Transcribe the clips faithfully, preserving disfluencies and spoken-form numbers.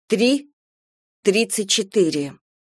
Три. Тридцать четыре.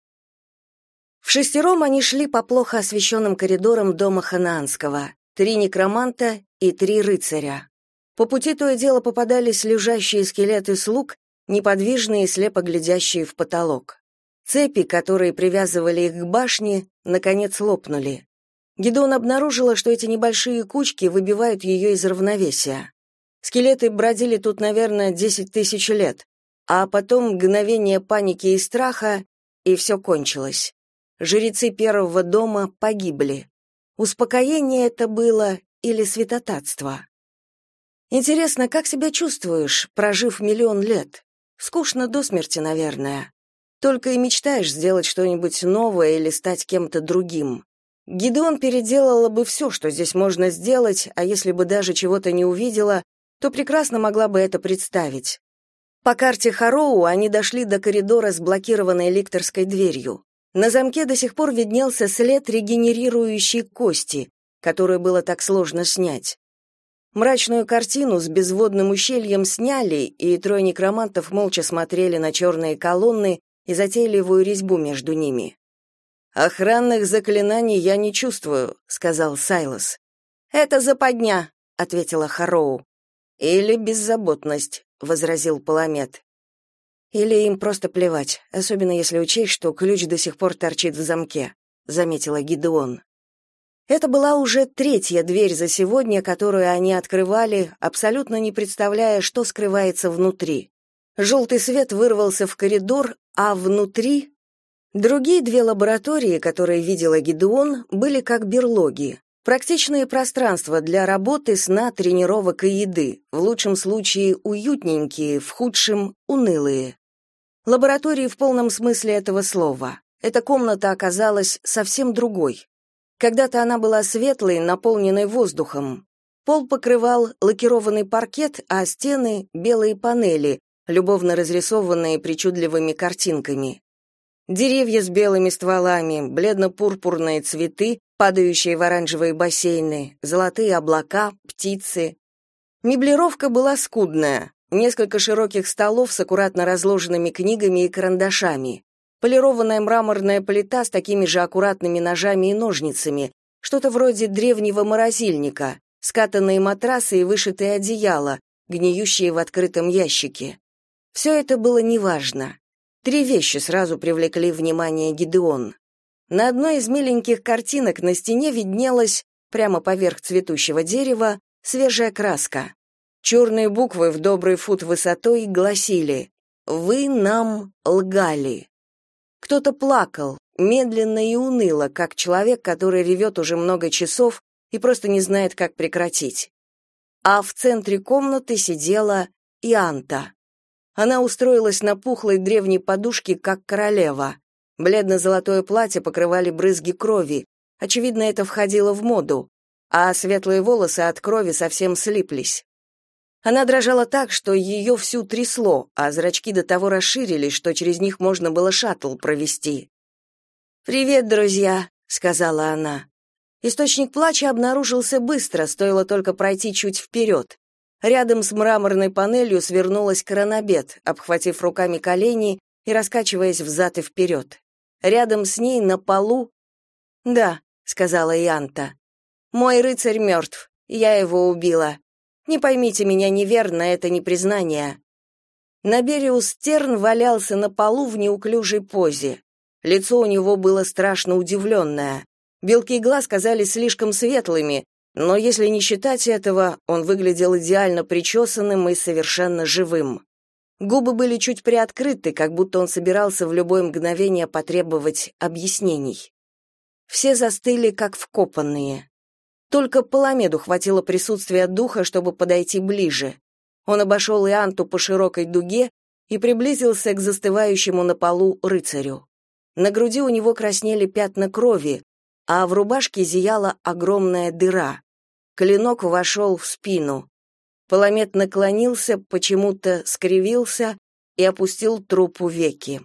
В шестером они шли по плохо освещенным коридорам дома Ханаанского. Три некроманта и три рыцаря. По пути то и дело попадались лежащие скелеты слуг, неподвижные и слепо глядящие в потолок. Цепи, которые привязывали их к башне, наконец лопнули. Гидеон обнаружила, что эти небольшие кучки выбивают ее из равновесия. Скелеты бродили тут, наверное, десять тысяч лет, а потом мгновение паники и страха, и все кончилось. Жрецы первого дома погибли. Успокоение это было или святотатство? Интересно, как себя чувствуешь, прожив миллион лет? Скучно до смерти, наверное. Только и мечтаешь сделать что-нибудь новое или стать кем-то другим. Гидеон переделала бы все, что здесь можно сделать, а если бы даже чего-то не увидела, то прекрасно могла бы это представить. По карте Хароу они дошли до коридора с блокированной лекторской дверью. На замке до сих пор виднелся след регенерирующей кости, которую было так сложно снять. Мрачную картину с безводным ущельем сняли, и трое некромантов молча смотрели на черные колонны и затейливую резьбу между ними. «Охранных заклинаний я не чувствую», — сказал Сайлос. «Это западня», — ответила Хароу. «Или беззаботность», — возразил Паламет. «Или им просто плевать, особенно если учесть, что ключ до сих пор торчит в замке», — заметила Гидеон. Это была уже третья дверь за сегодня, которую они открывали, абсолютно не представляя, что скрывается внутри. Желтый свет вырвался в коридор, а внутри... Другие две лаборатории, которые видела Гидеон, были как берлоги. Практичные пространства для работы, сна, тренировок и еды, в лучшем случае уютненькие, в худшем — унылые. Лаборатории в полном смысле этого слова. Эта комната оказалась совсем другой. Когда-то она была светлой, наполненной воздухом. Пол покрывал лакированный паркет, а стены — белые панели, любовно разрисованные причудливыми картинками. Деревья с белыми стволами, бледно-пурпурные цветы, падающие в оранжевые бассейны, золотые облака, птицы. Меблировка была скудная. Несколько широких столов с аккуратно разложенными книгами и карандашами. Полированная мраморная плита с такими же аккуратными ножами и ножницами, что-то вроде древнего морозильника, скатанные матрасы и вышитые одеяла, гниющие в открытом ящике. Все это было неважно. Три вещи сразу привлекли внимание Гидеон. На одной из миленьких картинок на стене виднелась, прямо поверх цветущего дерева, свежая краска. Черные буквы в добрый фут высотой гласили «Вы нам лгали». Кто-то плакал, медленно и уныло, как человек, который ревет уже много часов и просто не знает, как прекратить. А в центре комнаты сидела Ианта. Она устроилась на пухлой древней подушке, как королева. Бледно-золотое платье покрывали брызги крови. Очевидно, это входило в моду. А светлые волосы от крови совсем слиплись. Она дрожала так, что ее всю трясло, а зрачки до того расширились, что через них можно было шаттл провести. «Привет, друзья», — сказала она. Источник плача обнаружился быстро, стоило только пройти чуть вперед. Рядом с мраморной панелью свернулась коронабет, обхватив руками колени и раскачиваясь взад и вперед. Рядом с ней на полу... «Да», — сказала Ианта. «Мой рыцарь мертв. Я его убила. Не поймите меня неверно, это не признание». Набериус Терн валялся на полу в неуклюжей позе. Лицо у него было страшно удивленное. Белки глаз казались слишком светлыми, но если не считать этого, он выглядел идеально причесанным и совершенно живым. Губы были чуть приоткрыты, как будто он собирался в любое мгновение потребовать объяснений. Все застыли, как вкопанные. Только Паламеду хватило присутствия духа, чтобы подойти ближе. Он обошел Ианту по широкой дуге и приблизился к застывающему на полу рыцарю. На груди у него краснели пятна крови, а в рубашке зияла огромная дыра. Клинок вошел в спину. Паламед наклонился, почему-то скривился и опустил трупу веки.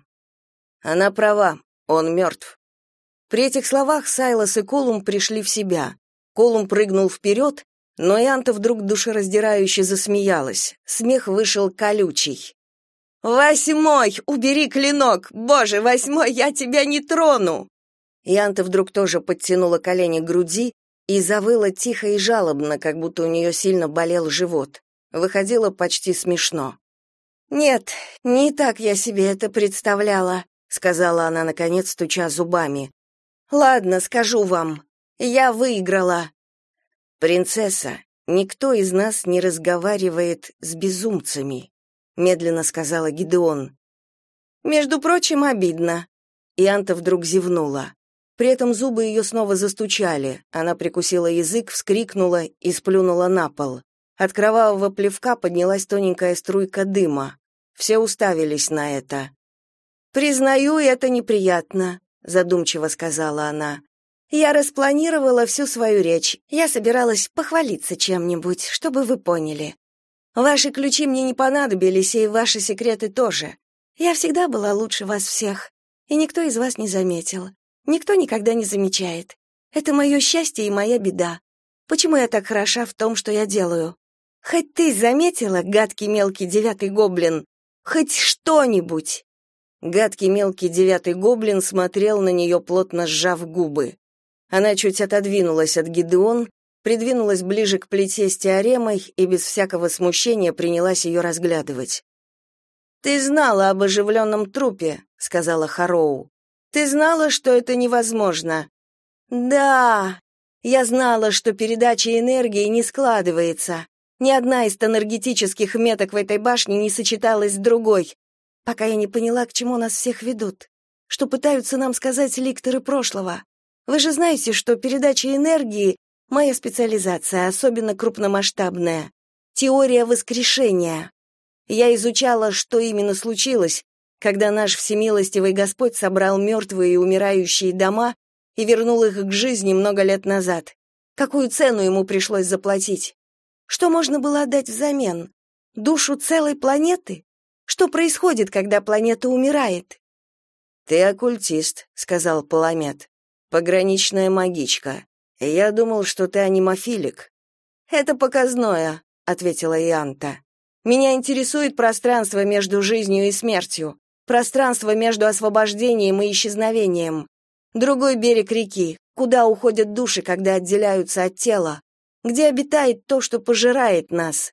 Она права, он мертв. При этих словах Сайлос и Колум пришли в себя. Колум прыгнул вперед, но Ианта вдруг душераздирающе засмеялась. Смех вышел колючий. «Восьмой! Убери клинок! Боже, восьмой, я тебя не трону!» Янта вдруг тоже подтянула колени к груди и завыла тихо и жалобно, как будто у нее сильно болел живот. Выходило почти смешно. «Нет, не так я себе это представляла», — сказала она, наконец, стуча зубами. «Ладно, скажу вам. Я выиграла». «Принцесса, никто из нас не разговаривает с безумцами», — медленно сказала Гидеон. «Между прочим, обидно». Янта вдруг зевнула. При этом зубы ее снова застучали. Она прикусила язык, вскрикнула и сплюнула на пол. От кровавого плевка поднялась тоненькая струйка дыма. Все уставились на это. «Признаю, это неприятно», — задумчиво сказала она. «Я распланировала всю свою речь. Я собиралась похвалиться чем-нибудь, чтобы вы поняли. Ваши ключи мне не понадобились, и ваши секреты тоже. Я всегда была лучше вас всех, и никто из вас не заметил. Никто никогда не замечает. Это мое счастье и моя беда. Почему я так хороша в том, что я делаю? Хоть ты заметила, гадкий мелкий девятый гоблин? Хоть что-нибудь!» Гадкий мелкий девятый гоблин смотрел на нее, плотно сжав губы. Она чуть отодвинулась от Гидеон, придвинулась ближе к плите с теоремой и без всякого смущения принялась ее разглядывать. «Ты знала об оживленном трупе», — сказала Хароу. «Ты знала, что это невозможно». «Да, я знала, что передача энергии не складывается. Ни одна из энергетических меток в этой башне не сочеталась с другой, пока я не поняла, к чему нас всех ведут, что пытаются нам сказать ликторы прошлого. Вы же знаете, что передача энергии — моя специализация, особенно крупномасштабная. Теория воскрешения. Я изучала, что именно случилось, когда наш всемилостивый Господь собрал мертвые и умирающие дома и вернул их к жизни много лет назад. Какую цену ему пришлось заплатить? Что можно было отдать взамен? Душу целой планеты? Что происходит, когда планета умирает? «Ты оккультист», — сказал Паламет. «Пограничная магичка. Я думал, что ты анимофилик». «Это показное», — ответила Ианта. «Меня интересует пространство между жизнью и смертью. Пространство между освобождением и исчезновением. Другой берег реки, куда уходят души, когда отделяются от тела, где обитает то, что пожирает нас.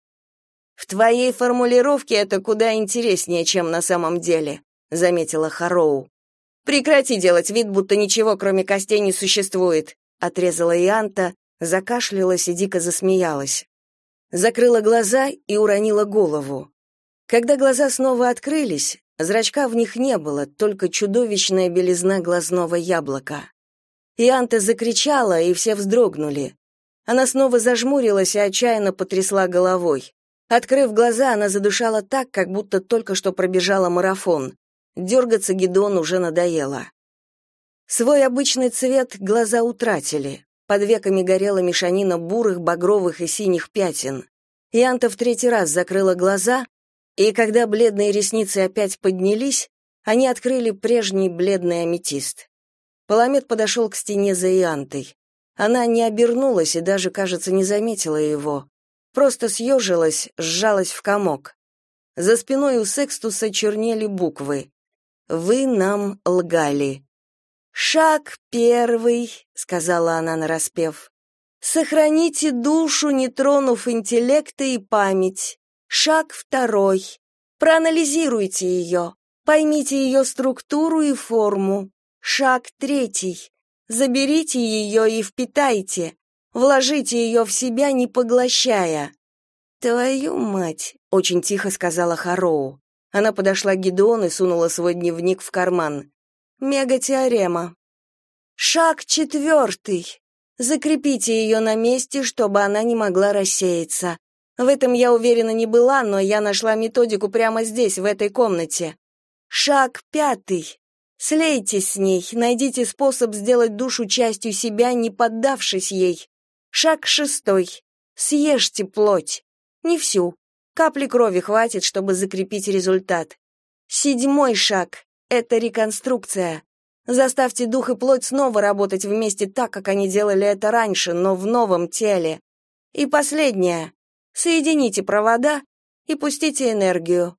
В твоей формулировке это куда интереснее, чем на самом деле, заметила Хароу. Прекрати делать вид, будто ничего, кроме костей, не существует, отрезала Ианта, закашлялась и дико засмеялась. Закрыла глаза и уронила голову. Когда глаза снова открылись, зрачка в них не было, только чудовищная белизна глазного яблока. Ианта закричала, и все вздрогнули. Она снова зажмурилась и отчаянно потрясла головой. Открыв глаза, она задышала так, как будто только что пробежала марафон. Дергаться Гидеон уже надоело. Свой обычный цвет глаза утратили. Под веками горела мешанина бурых, багровых и синих пятен. Ианта в третий раз закрыла глаза, и когда бледные ресницы опять поднялись, они открыли прежний бледный аметист. Паламет подошел к стене за Иантой. Она не обернулась и даже, кажется, не заметила его. Просто съежилась, сжалась в комок. За спиной у Секстуса чернели буквы. «Вы нам лгали». «Шаг первый», — сказала она нараспев. «Сохраните душу, не тронув интеллекта и память. Шаг второй. Проанализируйте ее, поймите ее структуру и форму. Шаг третий. Заберите ее и впитайте. Вложите ее в себя, не поглощая». «Твою мать», — очень тихо сказала Хароу. Она подошла к Гидеону и сунула свой дневник в карман. «Мегатеорема». «Шаг четвертый. Закрепите ее на месте, чтобы она не могла рассеяться. В этом я уверена не была, но я нашла методику прямо здесь, в этой комнате. Шаг пятый. Слейтесь с ней, найдите способ сделать душу частью себя, не поддавшись ей. Шаг шестой. Съешьте плоть. Не всю. Капли крови хватит, чтобы закрепить результат. Седьмой шаг — это реконструкция. Заставьте дух и плоть снова работать вместе так, как они делали это раньше, но в новом теле. И последнее. Соедините провода и пустите энергию.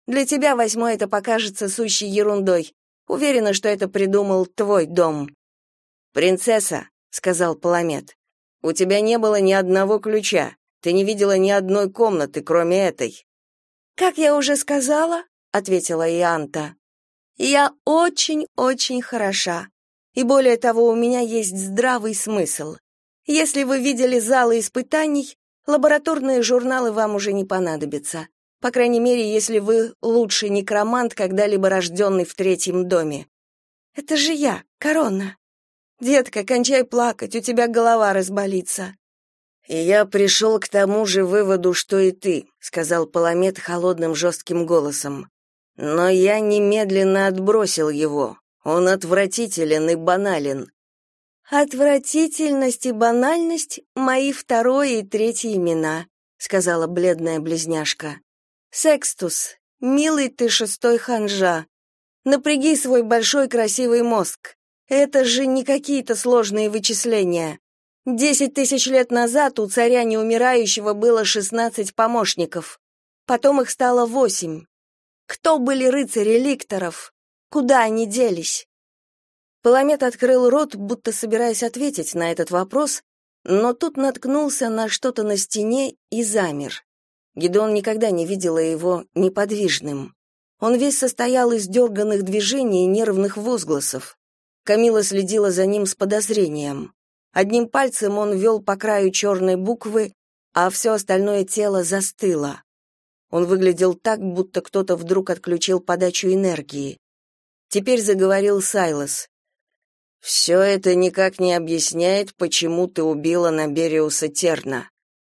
Для тебя восьмой это покажется сущей ерундой. Уверена, что это придумал твой дом». «Принцесса», — сказал Паламет, — «у тебя не было ни одного ключа. Ты не видела ни одной комнаты, кроме этой». «Как я уже сказала», — ответила Ианта, — «я очень-очень хороша. И более того, у меня есть здравый смысл. Если вы видели залы испытаний, лабораторные журналы вам уже не понадобятся. По крайней мере, если вы лучший некромант, когда-либо рожденный в третьем доме. Это же я, Корона. Детка, кончай плакать, у тебя голова разболится». «И я пришел к тому же выводу, что и ты», — сказал Паламет холодным жестким голосом. «Но я немедленно отбросил его. Он отвратителен и банален». «Отвратительность и банальность — мои второе и третье имена», — сказала бледная близняшка. «Секстус, милый ты шестой ханжа, напряги свой большой красивый мозг. Это же не какие-то сложные вычисления. Десять тысяч лет назад у царя неумирающего было шестнадцать помощников. Потом их стало восемь. Кто были рыцари ликторов? Куда они делись?» Паламет открыл рот, будто собираясь ответить на этот вопрос, но тут наткнулся на что-то на стене и замер. Гидеон никогда не видела его неподвижным. Он весь состоял из дерганных движений и нервных возгласов. Камила следила за ним с подозрением. Одним пальцем он вел по краю черной буквы, а все остальное тело застыло. Он выглядел так, будто кто-то вдруг отключил подачу энергии. Теперь заговорил Сайлос. «Все это никак не объясняет, почему ты убила Набериуса Терна».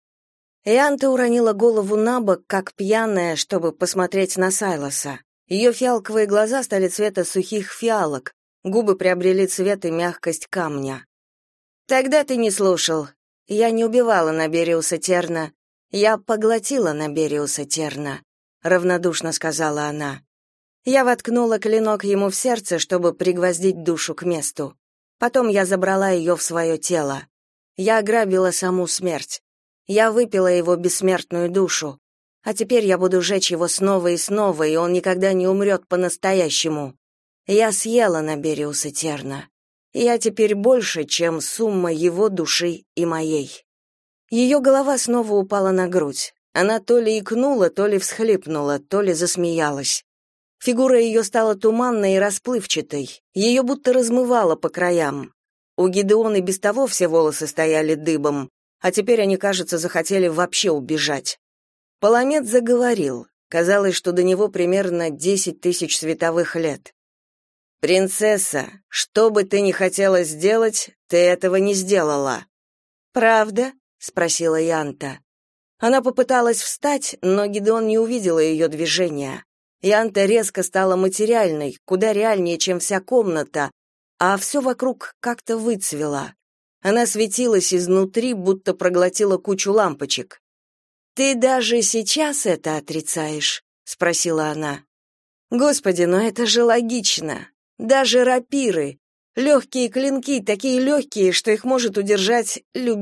Ианта уронила голову на бок, как пьяная, чтобы посмотреть на Сайлоса. Ее фиалковые глаза стали цвета сухих фиалок, губы приобрели цвет и мягкость камня. «Тогда ты не слушал. Я не убивала Набериуса Терна. Я поглотила Набериуса Терна», — равнодушно сказала она. «Я воткнула клинок ему в сердце, чтобы пригвоздить душу к месту. Потом я забрала ее в свое тело. Я ограбила саму смерть. Я выпила его бессмертную душу. А теперь я буду жечь его снова и снова, и он никогда не умрет по-настоящему. Я съела Набериуса Терна. Я теперь больше, чем сумма его души и моей». Ее голова снова упала на грудь. Она то ли икнула, то ли всхлипнула, то ли засмеялась. Фигура ее стала туманной и расплывчатой, ее будто размывало по краям. У Гидеона и без того все волосы стояли дыбом, а теперь они, кажется, захотели вообще убежать. Паламет заговорил. Казалось, что до него примерно десять тысяч световых лет. «Принцесса, что бы ты ни хотела сделать, ты этого не сделала». «Правда?» — спросила Янта. Она попыталась встать, но Гидеон не увидела ее движения. Янта резко стала материальной, куда реальнее, чем вся комната, а все вокруг как-то выцвело. Она светилась изнутри, будто проглотила кучу лампочек. «Ты даже сейчас это отрицаешь?» — спросила она. «Господи, но это же логично. Даже рапиры, легкие клинки, такие легкие, что их может удержать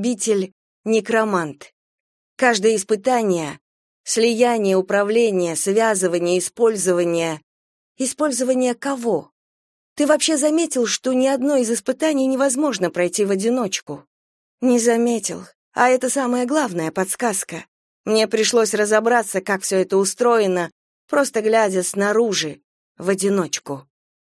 любитель-некромант. Каждое испытание, слияние, управление, связывание, использование. Использование кого? Ты вообще заметил, что ни одно из испытаний невозможно пройти в одиночку?» «Не заметил. А это самая главная подсказка. Мне пришлось разобраться, как все это устроено, просто глядя снаружи, в одиночку».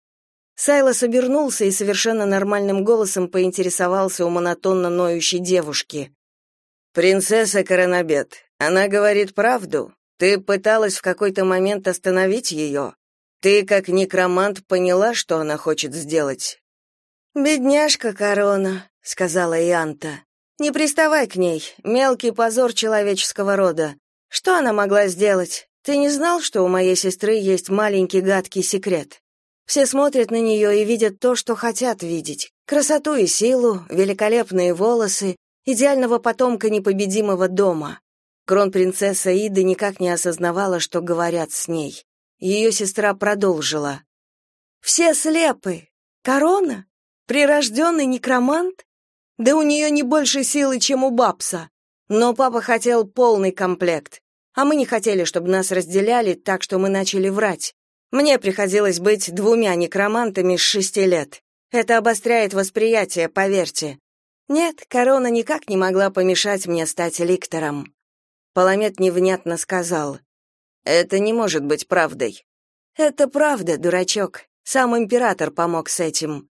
Сайлос обернулся и совершенно нормальным голосом поинтересовался у монотонно ноющей девушки. «Принцесса Коронабет, она говорит правду? Ты пыталась в какой-то момент остановить ее? Ты, как некромант, поняла, что она хочет сделать?» «Бедняжка Корона», — сказала Ианта. «Не приставай к ней, мелкий позор человеческого рода. Что она могла сделать? Ты не знал, что у моей сестры есть маленький гадкий секрет? Все смотрят на нее и видят то, что хотят видеть. Красоту и силу, великолепные волосы, идеального потомка непобедимого дома. Кронпринцесса Ида никак не осознавала, что говорят с ней. Ее сестра продолжила. «Все слепы. Корона? Прирожденный некромант? Да у нее не больше силы, чем у Бабса. Но папа хотел полный комплект. А мы не хотели, чтобы нас разделяли, так что мы начали врать. Мне приходилось быть двумя некромантами с шести лет. Это обостряет восприятие, поверьте. Нет, корона никак не могла помешать мне стать ликтором. Паламет невнятно сказал: «Это не может быть правдой». «Это правда, дурачок. Сам император помог с этим».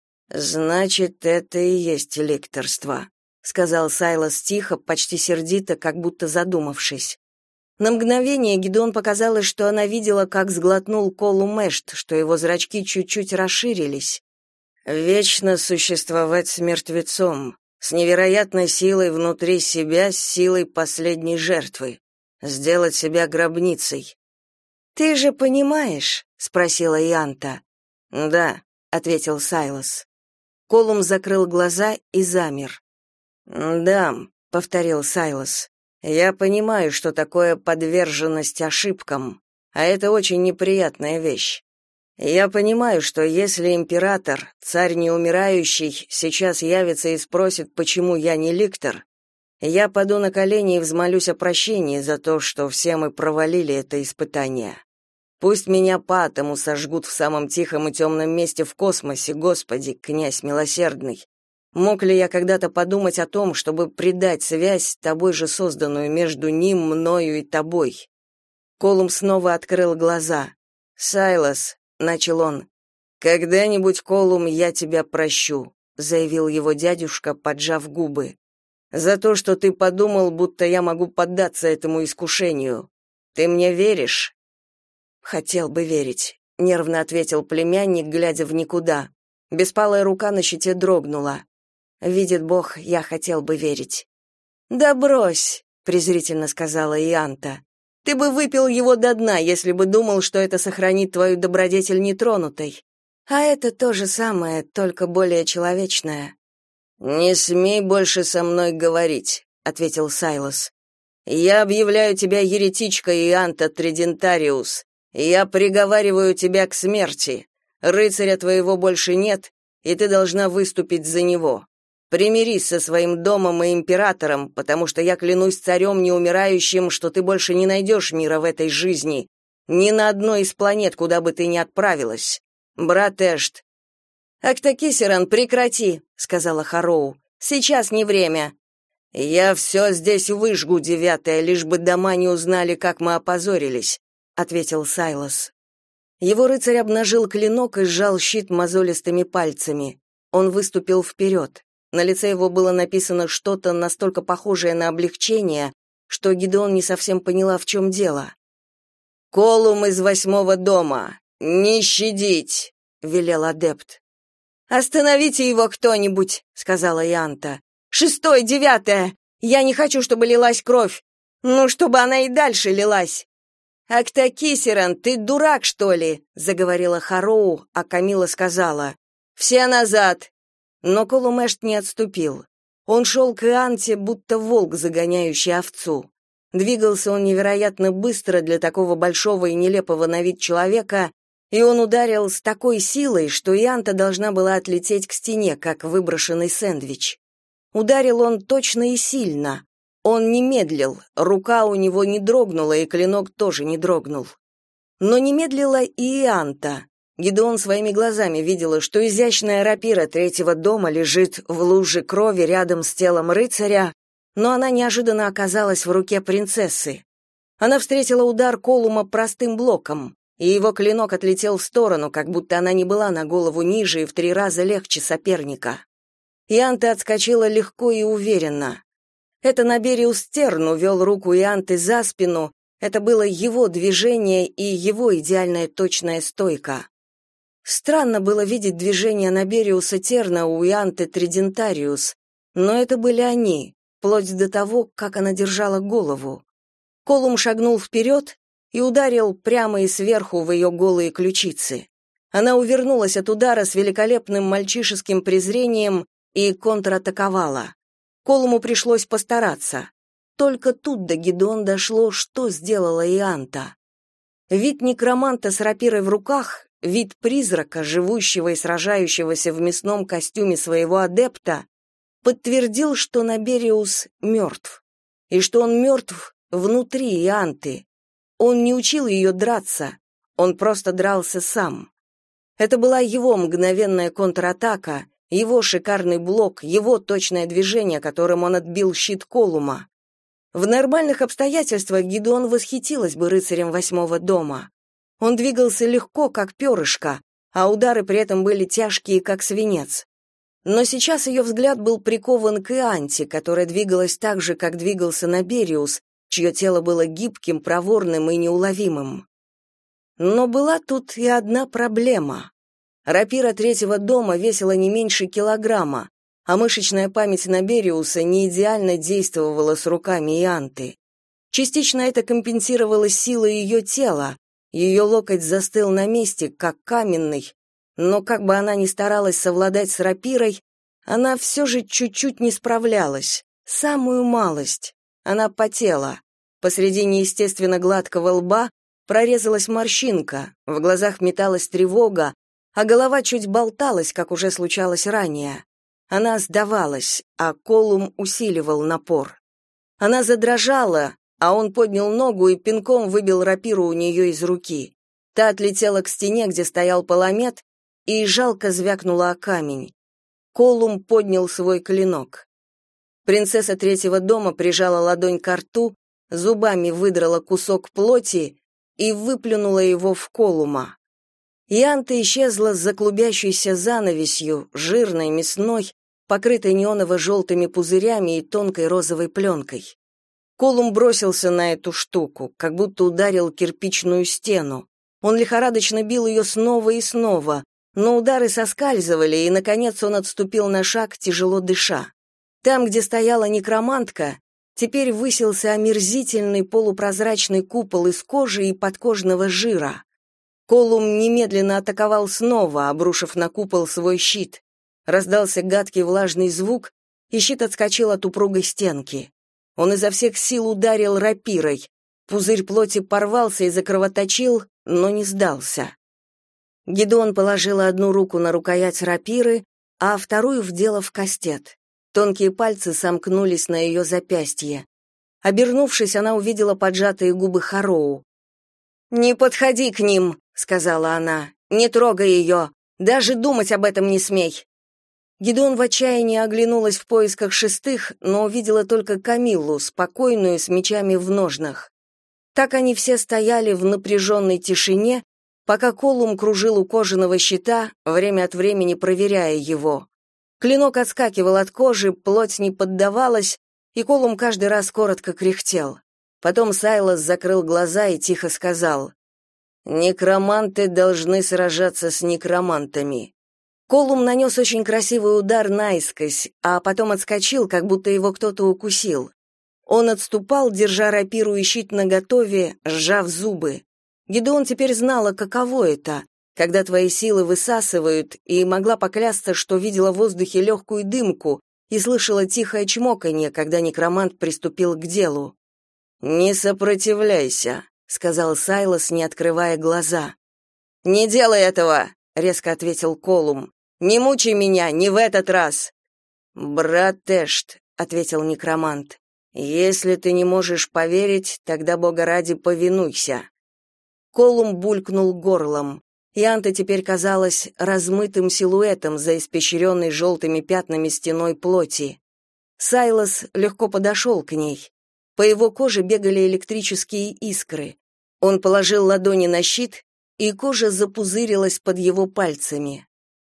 «Значит, это и есть ликторство», — сказал Сайлас тихо, почти сердито, как будто задумавшись. На мгновение Гидеон показалось, что она видела, как сглотнул Колум Эшт, что его зрачки чуть-чуть расширились. «Вечно существовать с мертвецом, с невероятной силой внутри себя, с силой последней жертвы, сделать себя гробницей». «Ты же понимаешь?» — спросила Ианта. «Да», — ответил Сайлас. Колум закрыл глаза и замер. «Да», — повторил Сайлас. «Я понимаю, что такое подверженность ошибкам, а это очень неприятная вещь. Я понимаю, что если император, царь неумирающий, сейчас явится и спросит, почему я не ликтор, я паду на колени и взмолюсь о прощении за то, что все мы провалили это испытание. Пусть меня по атому сожгут в самом тихом и темном месте в космосе, Господи, князь милосердный. Мог ли я когда-то подумать о том, чтобы придать связь, тобой же созданную между ним, мною и тобой?» Колум снова открыл глаза. «Сайлас», — начал он, — «когда-нибудь, Колум, я тебя прощу», — заявил его дядюшка, поджав губы. «За то, что ты подумал, будто я могу поддаться этому искушению. Ты мне веришь?» «Хотел бы верить», — нервно ответил племянник, глядя в никуда. Беспалая рука на щите дрогнула. «Видит Бог, я хотел бы верить». «Да брось», — презрительно сказала Ианта. «Ты бы выпил его до дна, если бы думал, что это сохранит твою добродетель нетронутой. А это то же самое, только более человечное». «Не смей больше со мной говорить», — ответил Сайлас. «Я объявляю тебя еретичкой, Ианта Тридентариус. Я приговариваю тебя к смерти. Рыцаря твоего больше нет, и ты должна выступить за него. Примирись со своим домом и императором, потому что я клянусь царем неумирающим, что ты больше не найдешь мира в этой жизни, ни на одной из планет, куда бы ты ни отправилась. Брат Эшт». «Актакисеран, прекрати», — сказала Хароу. «Сейчас не время». «Я все здесь выжгу, девятая, лишь бы дома не узнали, как мы опозорились», — ответил Сайлас. Его рыцарь обнажил клинок и сжал щит мозолистыми пальцами. Он выступил вперед. На лице его было написано что-то настолько похожее на облегчение, что Гидеон не совсем поняла, в чем дело. «Колум из восьмого дома! Не щадить!» — велел адепт. «Остановите его кто-нибудь!» — сказала Ианта. «Шестой, девятое! Я не хочу, чтобы лилась кровь! Ну, чтобы она и дальше лилась!» «Актакисеран, ты дурак, что ли?» — заговорила Хароу, а Камила сказала. «Все назад!» Но Колум Эшт не отступил. Он шел к Ианте, будто волк, загоняющий овцу. Двигался он невероятно быстро для такого большого и нелепого на вид человека, и он ударил с такой силой, что Ианта должна была отлететь к стене, как выброшенный сэндвич. Ударил он точно и сильно. Он не медлил, рука у него не дрогнула, и клинок тоже не дрогнул. Но не медлила и Ианта. Гидеон своими глазами видела, что изящная рапира третьего дома лежит в луже крови рядом с телом рыцаря, но она неожиданно оказалась в руке принцессы. Она встретила удар Колума простым блоком, и его клинок отлетел в сторону, как будто она не была на голову ниже и в три раза легче соперника. Ианта отскочила легко и уверенно. Это Набериус Терн увел руку Ианты за спину, это было его движение и его идеальная точная стойка. Странно было видеть движение Набериуса Терна у Ианты Тридентариус, но это были они, вплоть до того, как она держала голову. Колум шагнул вперед и ударил прямо и сверху в ее голые ключицы. Она увернулась от удара с великолепным мальчишеским презрением и контратаковала. Колуму пришлось постараться. Только тут до Гидеон дошло, что сделала Ианта. Вид некроманта с рапирой в руках, вид призрака, живущего и сражающегося в мясном костюме своего адепта, подтвердил, что Набериус мертв, и что он мертв внутри Ианты. Он не учил ее драться, он просто дрался сам. Это была его мгновенная контратака, его шикарный блок, его точное движение, которым он отбил щит Колума. В нормальных обстоятельствах Гидеон восхитилась бы рыцарем восьмого дома. Он двигался легко, как перышко, а удары при этом были тяжкие, как свинец. Но сейчас ее взгляд был прикован к Ианте, которая двигалась так же, как двигался Набериус, чье тело было гибким, проворным и неуловимым. Но была тут и одна проблема. Рапира третьего дома весила не меньше килограмма, а мышечная память Набериуса не идеально действовала с руками Ианты. Частично это компенсировалось силой ее тела, ее локоть застыл на месте, как каменный, но как бы она ни старалась совладать с рапирой, она все же чуть-чуть не справлялась, самую малость. Она потела. Посреди неестественно гладкого лба прорезалась морщинка, в глазах металась тревога, а голова чуть болталась, как уже случалось ранее. Она сдавалась, а Колум усиливал напор. Она задрожала, а он поднял ногу и пинком выбил рапиру у нее из руки. Та отлетела к стене, где стоял Паламет, и жалко звякнула о камень. Колум поднял свой клинок. Принцесса третьего дома прижала ладонь к рту, зубами выдрала кусок плоти и выплюнула его в Колума. Ианта исчезла за клубящейся занавесью, жирной, мясной, покрытой неоново-желтыми пузырями и тонкой розовой пленкой. Колум бросился на эту штуку, как будто ударил кирпичную стену. Он лихорадочно бил ее снова и снова, но удары соскальзывали, и, наконец, он отступил на шаг, тяжело дыша. Там, где стояла некромантка, теперь высился омерзительный полупрозрачный купол из кожи и подкожного жира. Колум немедленно атаковал снова, обрушив на купол свой щит. Раздался гадкий влажный звук, и щит отскочил от упругой стенки. Он изо всех сил ударил рапирой. Пузырь плоти порвался и закровоточил, но не сдался. Гидеон положила одну руку на рукоять рапиры, а вторую вдела в кастет. Тонкие пальцы сомкнулись на ее запястье. Обернувшись, она увидела поджатые губы Хароу. «Не подходи к ним», — сказала она. «Не трогай ее. Даже думать об этом не смей». Гидеон в отчаянии оглянулась в поисках шестых, но увидела только Камиллу, спокойную, с мечами в ножнах. Так они все стояли в напряженной тишине, пока Колум кружил у кожаного щита, время от времени проверяя его. Клинок отскакивал от кожи, плоть не поддавалась, и Колум каждый раз коротко кряхтел. Потом Сайлас закрыл глаза и тихо сказал: «Некроманты должны сражаться с некромантами». Колум нанес очень красивый удар наискось, а потом отскочил, как будто его кто-то укусил. Он отступал, держа рапиру и щит наготове, сжав зубы. Гидеон теперь знала, каково это, когда твои силы высасывают, и могла поклясться, что видела в воздухе легкую дымку и слышала тихое чмоканье, когда некромант приступил к делу. «Не сопротивляйся», — сказал Сайлас, не открывая глаза. «Не делай этого», — резко ответил Колум. «Не мучай меня, не в этот раз». «Брат Эшт», — ответил некромант, — «если ты не можешь поверить, тогда, бога ради, повинуйся». Колум булькнул горлом. Ианта теперь казалась размытым силуэтом за испещренной желтыми пятнами стеной плоти. Сайлас легко подошел к ней. По его коже бегали электрические искры. Он положил ладони на щит, и кожа запузырилась под его пальцами.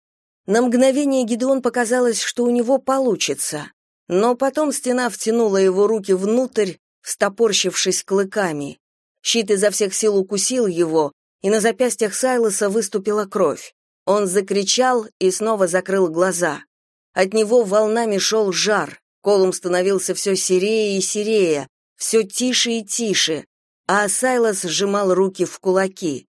На мгновение Гидеон показалось, что у него получится, но потом стена втянула его руки внутрь, встопорщившись клыками. Щит изо всех сил укусил его, и на запястьях Сайласа выступила кровь. Он закричал и снова закрыл глаза. От него волнами шел жар, Колум становился все серее и серее, все тише и тише, а Сайлас сжимал руки в кулаки.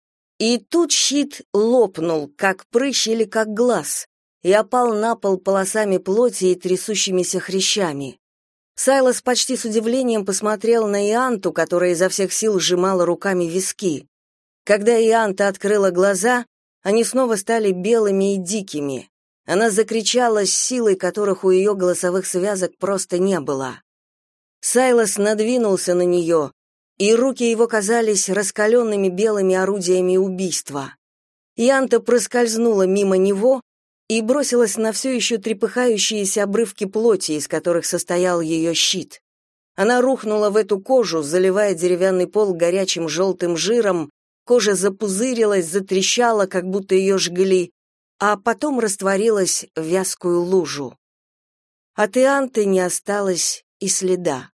И тут щит лопнул, как прыщ или как глаз, и опал на пол полосами плоти и трясущимися хрящами. Сайлас почти с удивлением посмотрел на Ианту, которая изо всех сил сжимала руками виски. Когда Ианта открыла глаза, они снова стали белыми и дикими. Она закричала с силой, которых у ее голосовых связок просто не было. Сайлос надвинулся на нее, и руки его казались раскаленными белыми орудиями убийства. Ианта проскользнула мимо него и бросилась на все еще трепыхающиеся обрывки плоти, из которых состоял ее щит. Она рухнула в эту кожу, заливая деревянный пол горячим желтым жиром, кожа запузырилась, затрещала, как будто ее жгли, а потом растворилась в вязкую лужу. От Ианты не осталось и следа.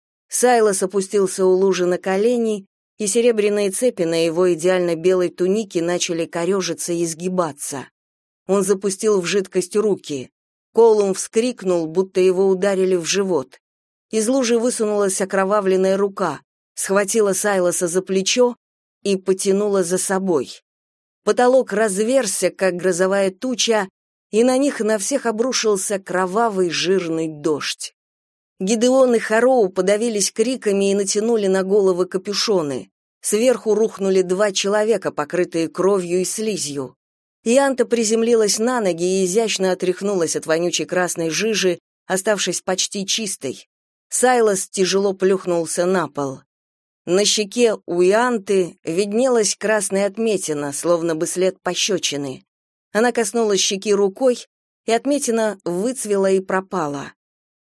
Сайлос опустился у лужи на колени, и серебряные цепи на его идеально белой тунике начали корежиться и изгибаться. Он запустил в жидкость руки. Колум вскрикнул, будто его ударили в живот. Из лужи высунулась окровавленная рука, схватила Сайлоса за плечо и потянула за собой. Потолок разверзся, как грозовая туча, и на них на всех обрушился кровавый жирный дождь. Гидеон и Хароу подавились криками и натянули на головы капюшоны. Сверху рухнули два человека, покрытые кровью и слизью. Ианта приземлилась на ноги и изящно отряхнулась от вонючей красной жижи, оставшись почти чистой. Сайлос тяжело плюхнулся на пол. На щеке у Ианты виднелась красная отметина, словно бы след пощечины. Она коснулась щеки рукой, и отметина выцвела и пропала.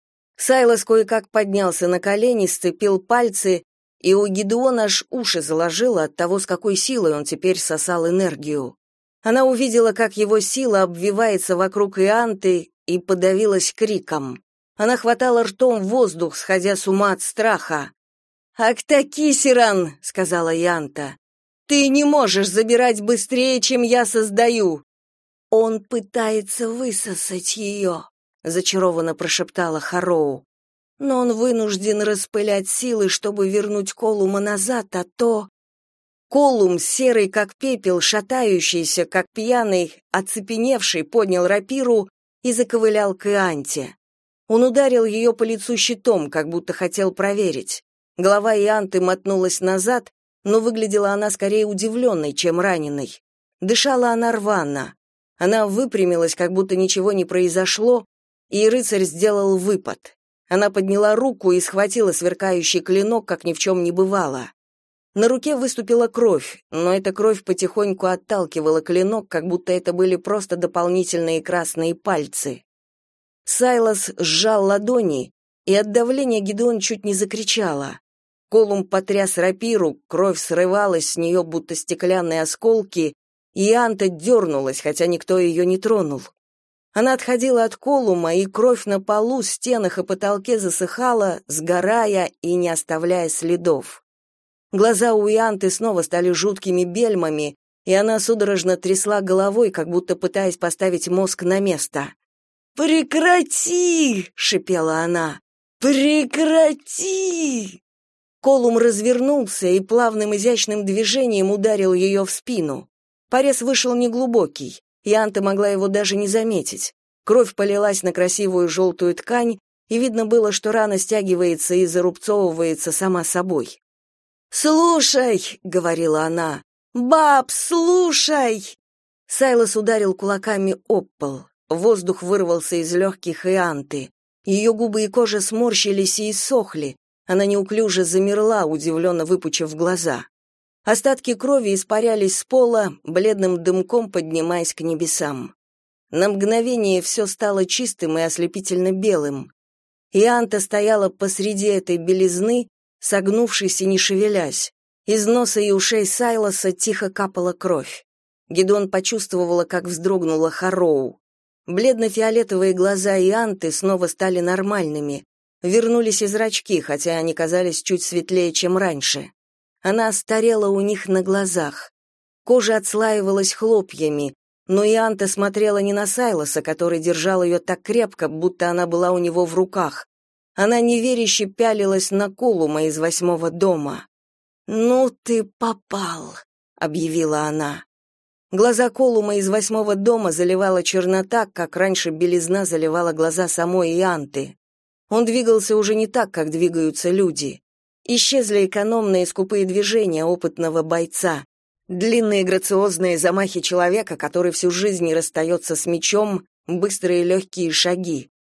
Сайлос кое-как поднялся на колени, сцепил пальцы, и у Гидеона аж уши заложило от того, с какой силой он теперь сосал энергию. Она увидела, как его сила обвивается вокруг Ианты, и подавилась криком. Она хватала ртом воздух, сходя с ума от страха. «Актакисеран!» — сказала Ианта. «Ты не можешь забирать быстрее, чем я создаю!» «Он пытается высосать ее», — зачарованно прошептала Хароу. «Но он вынужден распылять силы, чтобы вернуть Колума назад, а то...» Колум, серый как пепел, шатающийся, как пьяный, оцепеневший, поднял рапиру и заковылял к Ианте. Он ударил ее по лицу щитом, как будто хотел проверить. Голова Ианты мотнулась назад, но выглядела она скорее удивленной, чем раненой. Дышала она рвано. Она выпрямилась, как будто ничего не произошло, и рыцарь сделал выпад. Она подняла руку и схватила сверкающий клинок, как ни в чем не бывало. На руке выступила кровь, но эта кровь потихоньку отталкивала клинок, как будто это были просто дополнительные красные пальцы. Сайлос сжал ладони, и от давления Гидеон чуть не закричала. Колум потряс рапиру, кровь срывалась с нее, будто стеклянные осколки, и Ианта дернулась, хотя никто ее не тронул. Она отходила от Колума, и кровь на полу, стенах и потолке засыхала, сгорая и не оставляя следов. Глаза у Ианты снова стали жуткими бельмами, и она судорожно трясла головой, как будто пытаясь поставить мозг на место. «Прекрати!» — шипела она. «Прекрати!» Колум развернулся и плавным изящным движением ударил ее в спину. Порез вышел неглубокий, Ианта могла его даже не заметить. Кровь полилась на красивую желтую ткань, и видно было, что рана стягивается и зарубцовывается сама собой. «Слушай!» — говорила она. «Баб, слушай!» Сайлос ударил кулаками об пол. Воздух вырвался из легких Ианты. Ее губы и кожа сморщились и иссохли. Она неуклюже замерла, удивленно выпучив глаза. Остатки крови испарялись с пола, бледным дымком поднимаясь к небесам. На мгновение все стало чистым и ослепительно белым. Ианта стояла посреди этой белизны, согнувшись и не шевелясь. Из носа и ушей Сайлоса тихо капала кровь. Гидеон почувствовала, как вздрогнула Хароу. Бледно-фиолетовые глаза Ианты снова стали нормальными. Вернулись и зрачки, хотя они казались чуть светлее, чем раньше. Она старела у них на глазах. Кожа отслаивалась хлопьями, но Ианта смотрела не на Сайлоса, который держал ее так крепко, будто она была у него в руках. Она неверяще пялилась на Колума из восьмого дома. «Ну ты попал», — объявила она. Глаза Колума из восьмого дома заливала чернота, как раньше белизна заливала глаза самой Ианты. Он двигался уже не так, как двигаются люди. Исчезли экономные скупые движения опытного бойца, длинные грациозные замахи человека, который всю жизнь расстается с мечом, быстрые легкие шаги.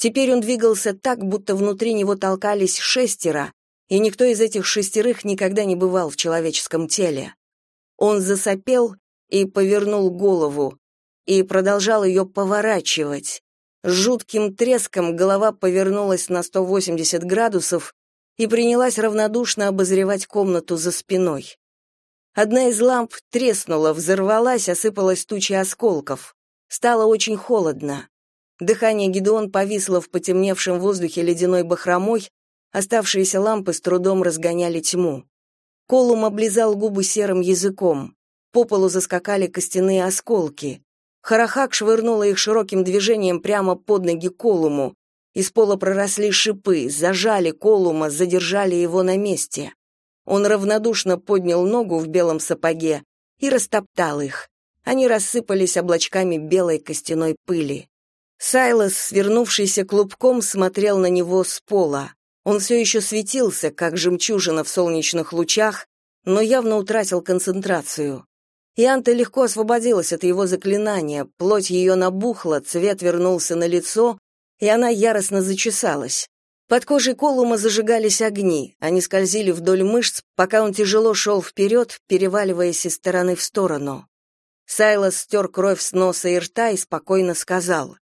Теперь он двигался так, будто внутри него толкались шестеро, и никто из этих шестерых никогда не бывал в человеческом теле. Он засопел и повернул голову, и продолжал ее поворачивать. С жутким треском голова повернулась на сто восемьдесят градусов и принялась равнодушно обозревать комнату за спиной. Одна из ламп треснула, взорвалась, осыпалась тучей осколков. Стало очень холодно. Дыхание Гидеон повисло в потемневшем воздухе ледяной бахромой, оставшиеся лампы с трудом разгоняли тьму. Колум облизал губы серым языком. По полу заскакали костяные осколки. Харахак швырнула их широким движением прямо под ноги Колуму. Из пола проросли шипы, зажали Колума, задержали его на месте. Он равнодушно поднял ногу в белом сапоге и растоптал их. Они рассыпались облачками белой костяной пыли. Сайлас, свернувшийся клубком, смотрел на него с пола. Он все еще светился, как жемчужина в солнечных лучах, но явно утратил концентрацию. Ианта легко освободилась от его заклинания, плоть ее набухла, цвет вернулся на лицо, и она яростно зачесалась. Под кожей Колума зажигались огни, они скользили вдоль мышц, пока он тяжело шел вперед, переваливаясь из стороны в сторону. Сайлас стер кровь с носа и рта и спокойно сказал: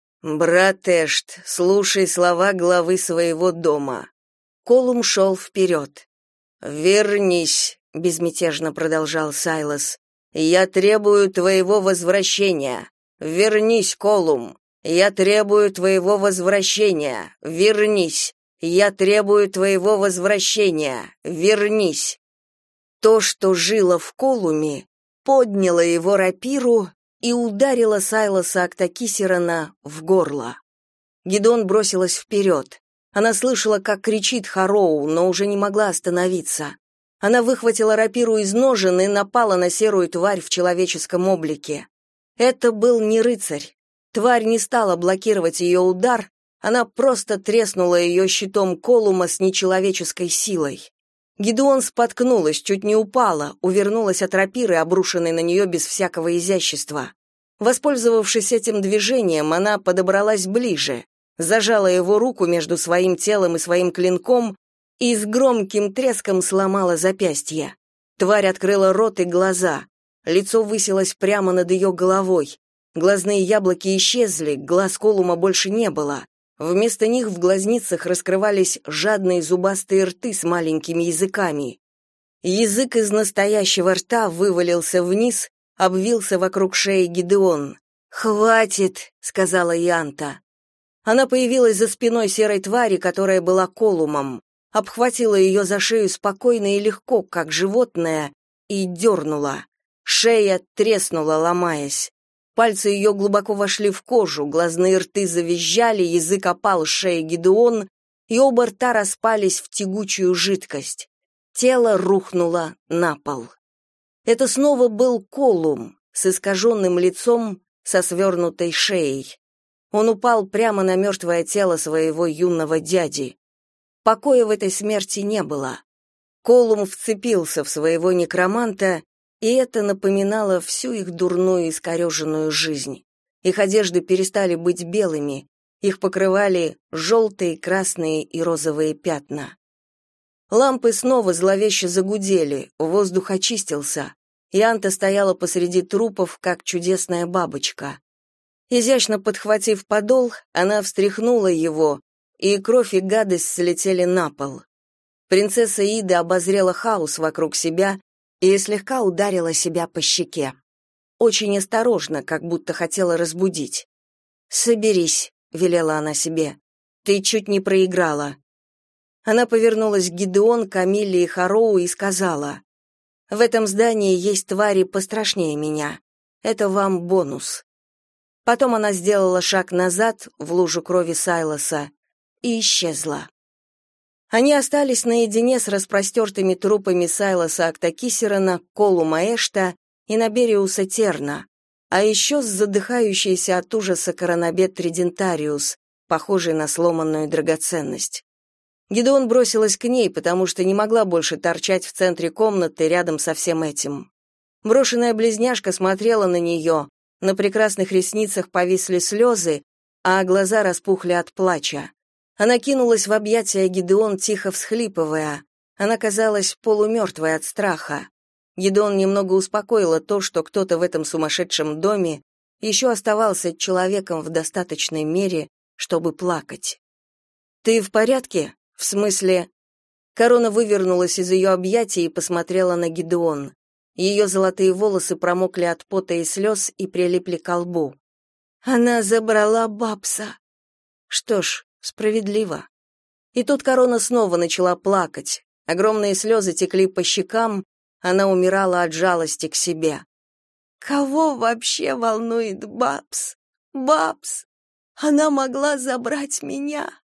«Брат Эшт, слушай слова главы своего дома». Колум шел вперед. «Вернись», — безмятежно продолжал Сайлас. «Я требую твоего возвращения. Вернись, Колум. Я требую твоего возвращения. Вернись. Я требую твоего возвращения. Вернись». То, что жило в Колуме, подняло его рапиру и ударило Сайласа Актакисерана в горло. Гидеон бросилась вперед. Она слышала, как кричит Хароу, но уже не могла остановиться. Она выхватила рапиру из ножен и напала на серую тварь в человеческом облике. Это был не рыцарь. Тварь не стала блокировать ее удар, она просто треснула ее щитом Колума с нечеловеческой силой. Гидеон споткнулась, чуть не упала, увернулась от рапиры, обрушенной на нее без всякого изящества. Воспользовавшись этим движением, она подобралась ближе, зажала его руку между своим телом и своим клинком и с громким треском сломала запястье. Тварь открыла рот и глаза. Лицо высилось прямо над ее головой. Глазные яблоки исчезли, глаз Колума больше не было. Вместо них в глазницах раскрывались жадные зубастые рты с маленькими языками. Язык из настоящего рта вывалился вниз, обвился вокруг шеи Гидеон. «Хватит», — сказала Ианта. Она появилась за спиной серой твари, которая была Колумом, обхватила ее за шею спокойно и легко, как животное, и дернула. Шея треснула, ломаясь. Пальцы ее глубоко вошли в кожу, глазные рты завизжали, язык опал с шеи Гидеон, и оба рта распались в тягучую жидкость. Тело рухнуло на пол. Это снова был Колум, с искаженным лицом, со свернутой шеей. Он упал прямо на мертвое тело своего юного дяди. Покоя в этой смерти не было. Колум вцепился в своего некроманта, и это напоминало всю их дурную искореженную жизнь. Их одежды перестали быть белыми, их покрывали желтые, красные и розовые пятна. Лампы снова зловеще загудели, воздух очистился. Ианта стояла посреди трупов, как чудесная бабочка. Изящно подхватив подол, она встряхнула его, и кровь и гадость слетели на пол. Принцесса Ида обозрела хаос вокруг себя и слегка ударила себя по щеке. Очень осторожно, как будто хотела разбудить. «Соберись», — велела она себе. «Ты чуть не проиграла». Она повернулась к Гидеон, Камилле и Хароу и сказала: «В этом здании есть твари пострашнее меня. Это вам бонус». Потом она сделала шаг назад в лужу крови Сайласа и исчезла. Они остались наедине с распростертыми трупами Сайласа Актакисерана, Колума Эшта и Набериуса Терна, а еще с задыхающейся от ужаса Коронабет Тридентариус, похожей на сломанную драгоценность. Гидеон бросилась к ней, потому что не могла больше торчать в центре комнаты рядом со всем этим. Брошенная близняшка смотрела на нее, на прекрасных ресницах повисли слезы, а глаза распухли от плача. Она кинулась в объятия Гидеон, тихо всхлипывая. Она казалась полумертвой от страха. Гидеон немного успокоила то, что кто-то в этом сумасшедшем доме еще оставался человеком в достаточной мере, чтобы плакать. «Ты в порядке? В смысле...» Корона вывернулась из ее объятий и посмотрела на Гидеон. Ее золотые волосы промокли от пота и слез и прилипли к лбу. «Она забрала Бабса». Что ж, справедливо. И тут Корона снова начала плакать. Огромные слезы текли по щекам, она умирала от жалости к себе. «Кого вообще волнует Бабс? Бабс? Она могла забрать меня».